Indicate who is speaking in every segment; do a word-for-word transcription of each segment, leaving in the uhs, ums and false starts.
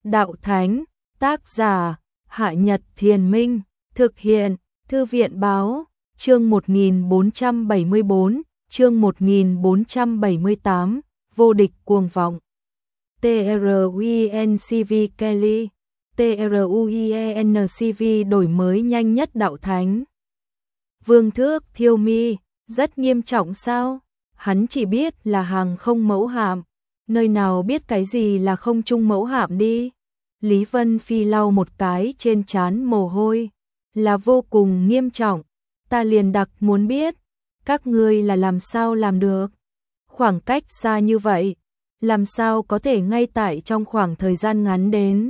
Speaker 1: Đạo Thánh, tác giả, Hạ Nhật Thiền Minh, thực hiện, Thư viện Báo, chương một nghìn bốn trăm bảy mươi tư, chương một nghìn bốn trăm bảy mươi tám, vô địch cuồng vọng. TRUINCV Kelly, TRUIENCV đổi mới nhanh nhất Đạo Thánh. Vương Thước Thiêu Mi, rất nghiêm trọng sao? Hắn chỉ biết là hàng không mẫu hạm, nơi nào biết cái gì là không trung mẫu hạm đi. Lý Vân Phi lau một cái trên trán mồ hôi, là vô cùng nghiêm trọng, ta liền đặc muốn biết, các ngươi là làm sao làm được. Khoảng cách xa như vậy, làm sao có thể ngay tại trong khoảng thời gian ngắn đến.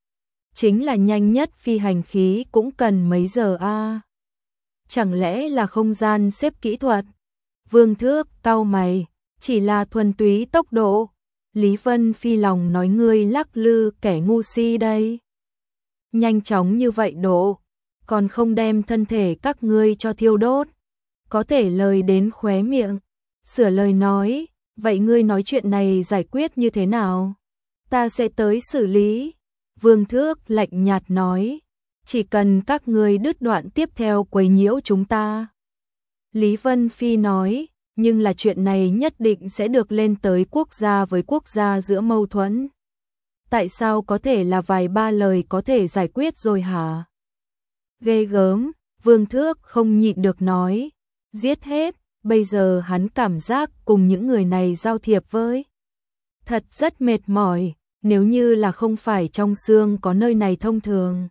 Speaker 1: Chính là nhanh nhất phi hành khí cũng cần mấy giờ a à? Chẳng lẽ là không gian xếp kỹ thuật? Vương Thước cau mày, chỉ là thuần túy tốc độ. Lý Vân Phi lòng nói ngươi lắc lư kẻ ngu si đây. Nhanh chóng như vậy độ, còn không đem thân thể các ngươi cho thiêu đốt. Có thể lời đến khóe miệng, sửa lời nói, vậy ngươi nói chuyện này giải quyết như thế nào? Ta sẽ tới xử lý. Vương Thước lạnh nhạt nói, chỉ cần các ngươi đứt đoạn tiếp theo quấy nhiễu chúng ta. Lý Vân Phi nói, nhưng là chuyện này nhất định sẽ được lên tới quốc gia với quốc gia giữa mâu thuẫn. Tại sao có thể là vài ba lời có thể giải quyết rồi hả? Ghê gớm, Vương Thước không nhịn được nói, giết hết, bây giờ hắn cảm giác cùng những người này giao thiệp với. Thật rất mệt mỏi, nếu như là không phải trong xương có nơi này thông thường.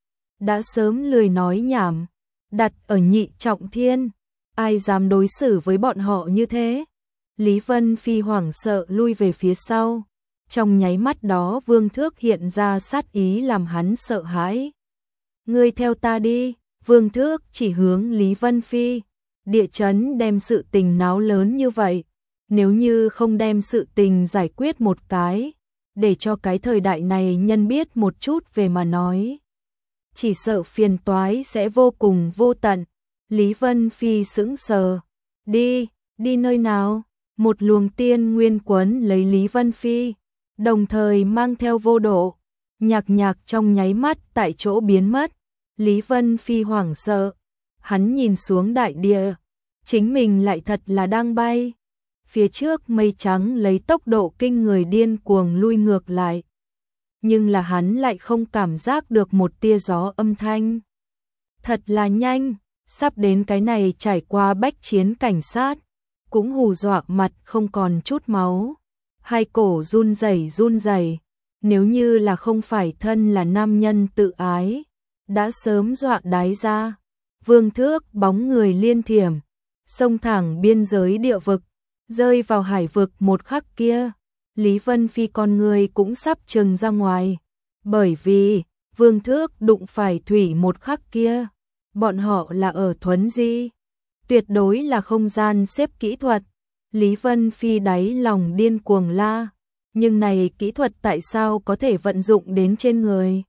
Speaker 1: Đã sớm lười nói nhảm, đặt ở nhị trọng thiên. Ai dám đối xử với bọn họ như thế? Lý Vân Phi hoảng sợ lui về phía sau. Trong nháy mắt đó Vương Thước hiện ra sát ý làm hắn sợ hãi. Ngươi theo ta đi, Vương Thước chỉ hướng Lý Vân Phi. Địa chấn đem sự tình náo lớn như vậy. Nếu như không đem sự tình giải quyết một cái, để cho cái thời đại này nhân biết một chút về mà nói. Chỉ sợ phiền toái sẽ vô cùng vô tận. Lý Vân Phi sững sờ. Đi, đi nơi nào? Một luồng tiên nguyên quấn lấy Lý Vân Phi, đồng thời mang theo vô độ. Nhạc nhạc trong nháy mắt tại chỗ biến mất. Lý Vân Phi hoảng sợ. Hắn nhìn xuống đại địa. Chính mình lại thật là đang bay. Phía trước mây trắng lấy tốc độ kinh người điên cuồng lui ngược lại. Nhưng là hắn lại không cảm giác được một tia gió âm thanh. Thật là nhanh. Sắp đến cái này trải qua bách chiến cảnh sát, cũng hù dọa mặt không còn chút máu. Hai cổ run rẩy run rẩy, nếu như là không phải thân là nam nhân tự ái, đã sớm dọa đái ra. Vương Thước bóng người liên thiểm, xông thẳng biên giới địa vực, rơi vào hải vực một khắc kia. Lý Vân Phi con người cũng sắp trừng ra ngoài, bởi vì Vương Thước đụng phải thủy một khắc kia. Bọn họ là ở thuấn di, tuyệt đối là không gian xếp kỹ thuật. Lý Vân Phi đáy lòng điên cuồng la, nhưng này kỹ thuật tại sao có thể vận dụng đến trên người?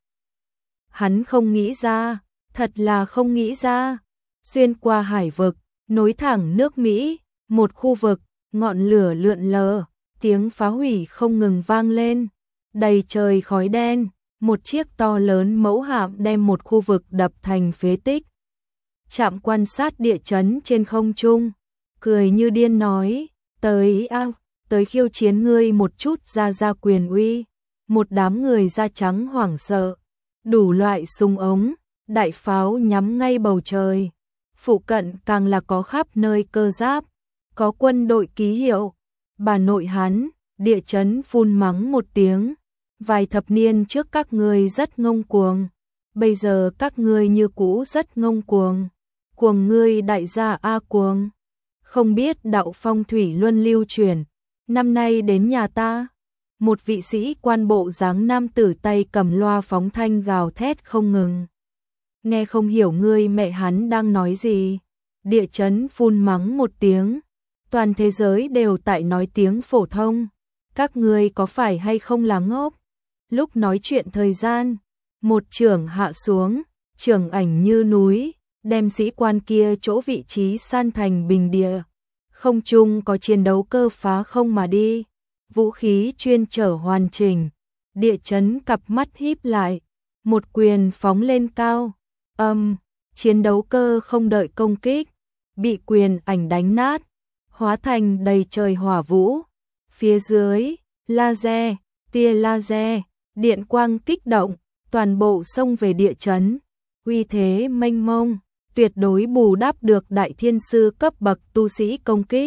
Speaker 1: Hắn không nghĩ ra, thật là không nghĩ ra. Xuyên qua hải vực, nối thẳng nước Mỹ, một khu vực, ngọn lửa lượn lờ, tiếng phá hủy không ngừng vang lên, đầy trời khói đen, một chiếc to lớn mẫu hạm đem một khu vực đập thành phế tích. Trạm quan sát địa chấn trên không trung, cười như điên nói, tới a, tới khiêu chiến ngươi một chút ra ra quyền uy. Một đám người da trắng hoảng sợ, đủ loại súng ống, đại pháo nhắm ngay bầu trời. Phụ cận càng là có khắp nơi cơ giáp, có quân đội ký hiệu. Bà nội hắn, địa chấn phun mắng một tiếng, vài thập niên trước các ngươi rất ngông cuồng, bây giờ các ngươi như cũ rất ngông cuồng. Cuồng ngươi đại gia A cuồng, không biết đạo phong thủy luân lưu truyền, năm nay đến nhà ta. Một vị sĩ quan bộ dáng nam tử tay cầm loa phóng thanh gào thét không ngừng. Nghe không hiểu ngươi mẹ hắn đang nói gì. Địa chấn phun mắng một tiếng, toàn thế giới đều tại nói tiếng phổ thông. Các ngươi có phải hay không là ngốc? Lúc nói chuyện thời gian, một chưởng hạ xuống, chưởng ảnh như núi, đem sĩ quan kia chỗ vị trí san thành bình địa. Không trung có chiến đấu cơ phá không mà đi, vũ khí chuyên trở hoàn chỉnh, Địa chấn cặp mắt híp lại, một quyền phóng lên cao. Âm, chiến đấu cơ không đợi công kích, bị quyền ảnh đánh nát, hóa thành đầy trời hỏa vũ. Phía dưới, laser, tia laser, điện quang kích động, toàn bộ xông về địa chấn. Uy thế mênh mông, tuyệt đối bù đắp được đại thiên sư cấp bậc tu sĩ công kích.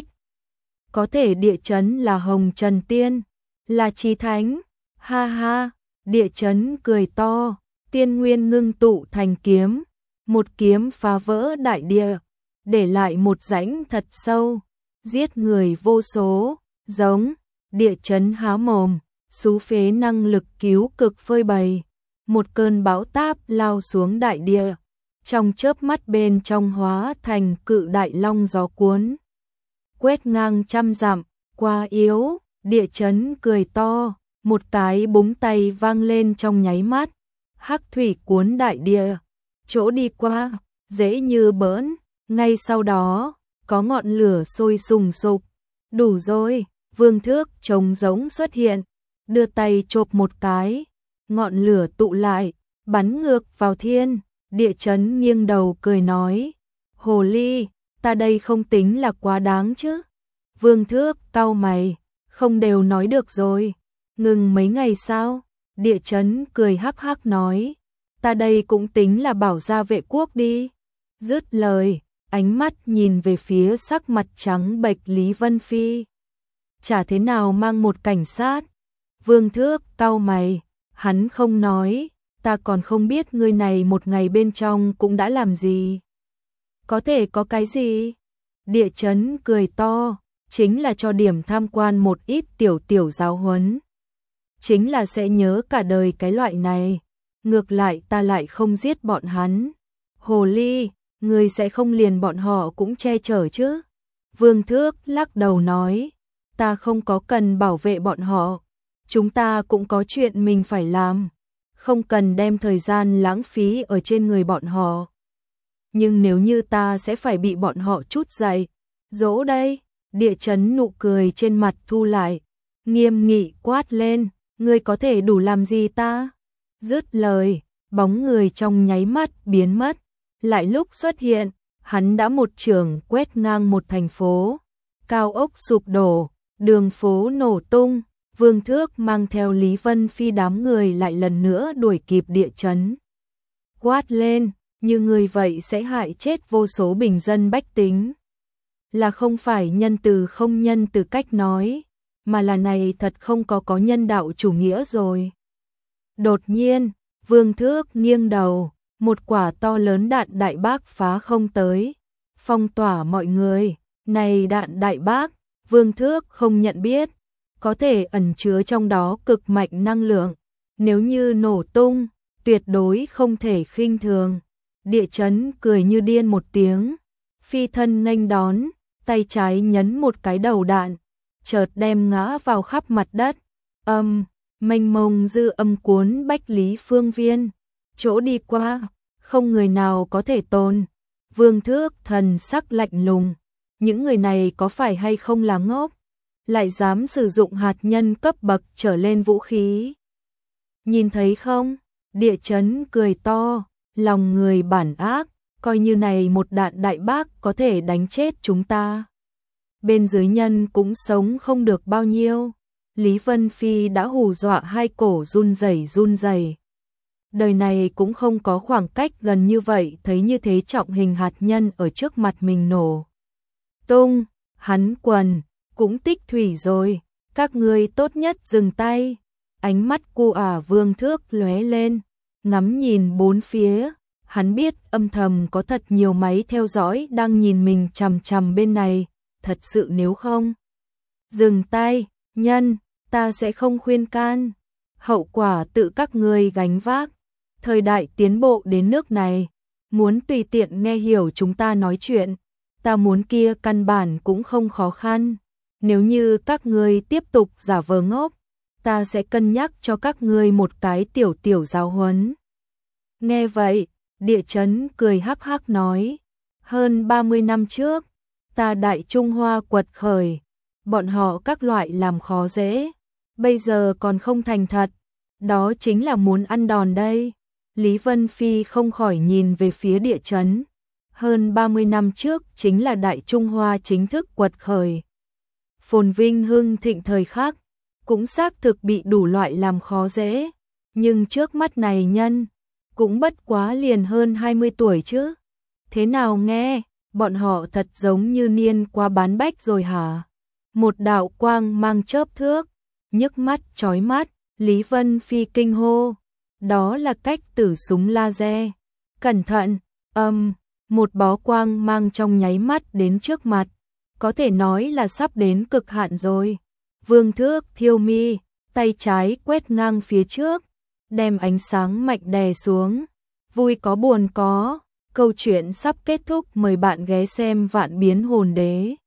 Speaker 1: Có thể địa chấn là Hồng Trần Tiên, là chí thánh. Ha ha, địa chấn cười to, tiên nguyên ngưng tụ thành kiếm, một kiếm phá vỡ đại địa, để lại một rãnh thật sâu, giết người vô số. Giống, địa chấn há mồm, xú phế năng lực cứu cực phơi bày, một cơn bão táp lao xuống đại địa, trong chớp mắt bên trong hóa thành cự đại long gió cuốn, quét ngang trăm dặm. Quá yếu, địa chấn cười to, một cái búng tay vang lên trong nháy mắt, hắc thủy cuốn đại địa, chỗ đi qua dễ như bỡn. Ngay sau đó có ngọn lửa sôi sùng sục. Đủ rồi, Vương Thước trống giống xuất hiện, đưa tay chộp một cái, ngọn lửa tụ lại, bắn ngược vào thiên. Địa chấn nghiêng đầu cười nói, hồ ly, ta đây không tính là quá đáng chứ. Vương Thước cau mày, không đều nói được rồi, ngừng mấy ngày sao? Địa chấn cười hắc hắc nói, ta đây cũng tính là bảo gia vệ quốc đi. Dứt lời, ánh mắt nhìn về phía sắc mặt trắng bệch Lý Vân Phi. Chả thế nào mang một cảnh sát. Vương Thước cau mày, hắn không nói, ta còn không biết người này một ngày bên trong cũng đã làm gì. Có thể có cái gì? Địa chấn cười to, chính là cho điểm tham quan một ít tiểu tiểu giáo huấn. Chính là sẽ nhớ cả đời cái loại này. Ngược lại ta lại không giết bọn hắn. Hồ ly, người sẽ không liền bọn họ cũng che chở chứ? Vương Thước lắc đầu nói, ta không có cần bảo vệ bọn họ. Chúng ta cũng có chuyện mình phải làm, không cần đem thời gian lãng phí ở trên người bọn họ. Nhưng nếu như ta sẽ phải bị bọn họ trút giày, dỗ đây. Địa chấn nụ cười trên mặt thu lại, nghiêm nghị quát lên, ngươi có thể đủ làm gì ta? Dứt lời, bóng người trong nháy mắt biến mất, lại lúc xuất hiện, hắn đã một chưởng quét ngang một thành phố, cao ốc sụp đổ, đường phố nổ tung. Vương Thước mang theo Lý Vân Phi đám người lại lần nữa đuổi kịp địa chấn. Quát lên, như người vậy sẽ hại chết vô số bình dân bách tính. Là không phải nhân từ không nhân từ cách nói, mà là này thật không có có nhân đạo chủ nghĩa rồi. Đột nhiên, Vương Thước nghiêng đầu, một quả to lớn đạn đại bác phá không tới, phong tỏa mọi người. Này đạn đại bác, Vương Thước không nhận biết, có thể ẩn chứa trong đó cực mạnh năng lượng, nếu như nổ tung, tuyệt đối không thể khinh thường. Địa chấn cười như điên một tiếng, phi thân nghênh đón, tay trái nhấn một cái đầu đạn, chợt đem ngã vào khắp mặt đất. Âm, mênh mông dư âm cuốn bách lý phương viên, chỗ đi qua, không người nào có thể tồn. Vương Thước thần sắc lạnh lùng, những người này có phải hay không là ngốc, lại dám sử dụng hạt nhân cấp bậc trở lên vũ khí. Nhìn thấy không? Địa chấn cười to, lòng người bản ác, coi như này một đạn đại bác có thể đánh chết chúng ta. Bên dưới nhân cũng sống không được bao nhiêu. Lý Vân Phi đã hù dọa hai cổ run rẩy run rẩy. Đời này cũng không có khoảng cách gần như vậy thấy như thế trọng hình hạt nhân ở trước mặt mình nổ tung, hắn quần cũng tích thủy rồi, các ngươi tốt nhất dừng tay. Ánh mắt cu ả Vương Thước lóe lên, ngắm nhìn bốn phía, hắn biết âm thầm có thật nhiều máy theo dõi đang nhìn mình chằm chằm bên này, thật sự nếu không dừng tay, nhân, ta sẽ không khuyên can, hậu quả tự các ngươi gánh vác. Thời đại tiến bộ đến nước này, muốn tùy tiện nghe hiểu chúng ta nói chuyện, ta muốn kia căn bản cũng không khó khăn. Nếu như các ngươi tiếp tục giả vờ ngốc, ta sẽ cân nhắc cho các ngươi một cái tiểu tiểu giáo huấn. Nghe vậy, địa chấn cười hắc hắc nói, hơn ba mươi năm trước, ta Đại Trung Hoa quật khởi, bọn họ các loại làm khó dễ, bây giờ còn không thành thật, Đó chính là muốn ăn đòn đây. Lý Vân Phi không khỏi nhìn về phía địa chấn. Hơn ba mươi năm trước chính là Đại Trung Hoa chính thức quật khởi. Phồn vinh hưng thịnh thời khắc, cũng xác thực bị đủ loại làm khó dễ. Nhưng trước mắt này nhân, cũng bất quá liền hơn hai mươi tuổi chứ. Thế nào nghe, bọn họ thật giống như niên qua bán bách rồi hả? Một đạo quang mang chớp thước, nhức mắt chói mắt, Lý Vân Phi kinh hô. Đó là cách tử súng laser. Cẩn thận, âm, một bó quang mang trong nháy mắt đến trước mặt. Có thể nói là sắp đến cực hạn rồi. Vương Thước thiêu mi, tay trái quét ngang phía trước, đem ánh sáng mạnh đè xuống. Vui có buồn có, câu chuyện sắp kết thúc, mời bạn ghé xem Vạn Biến Hồn Đế.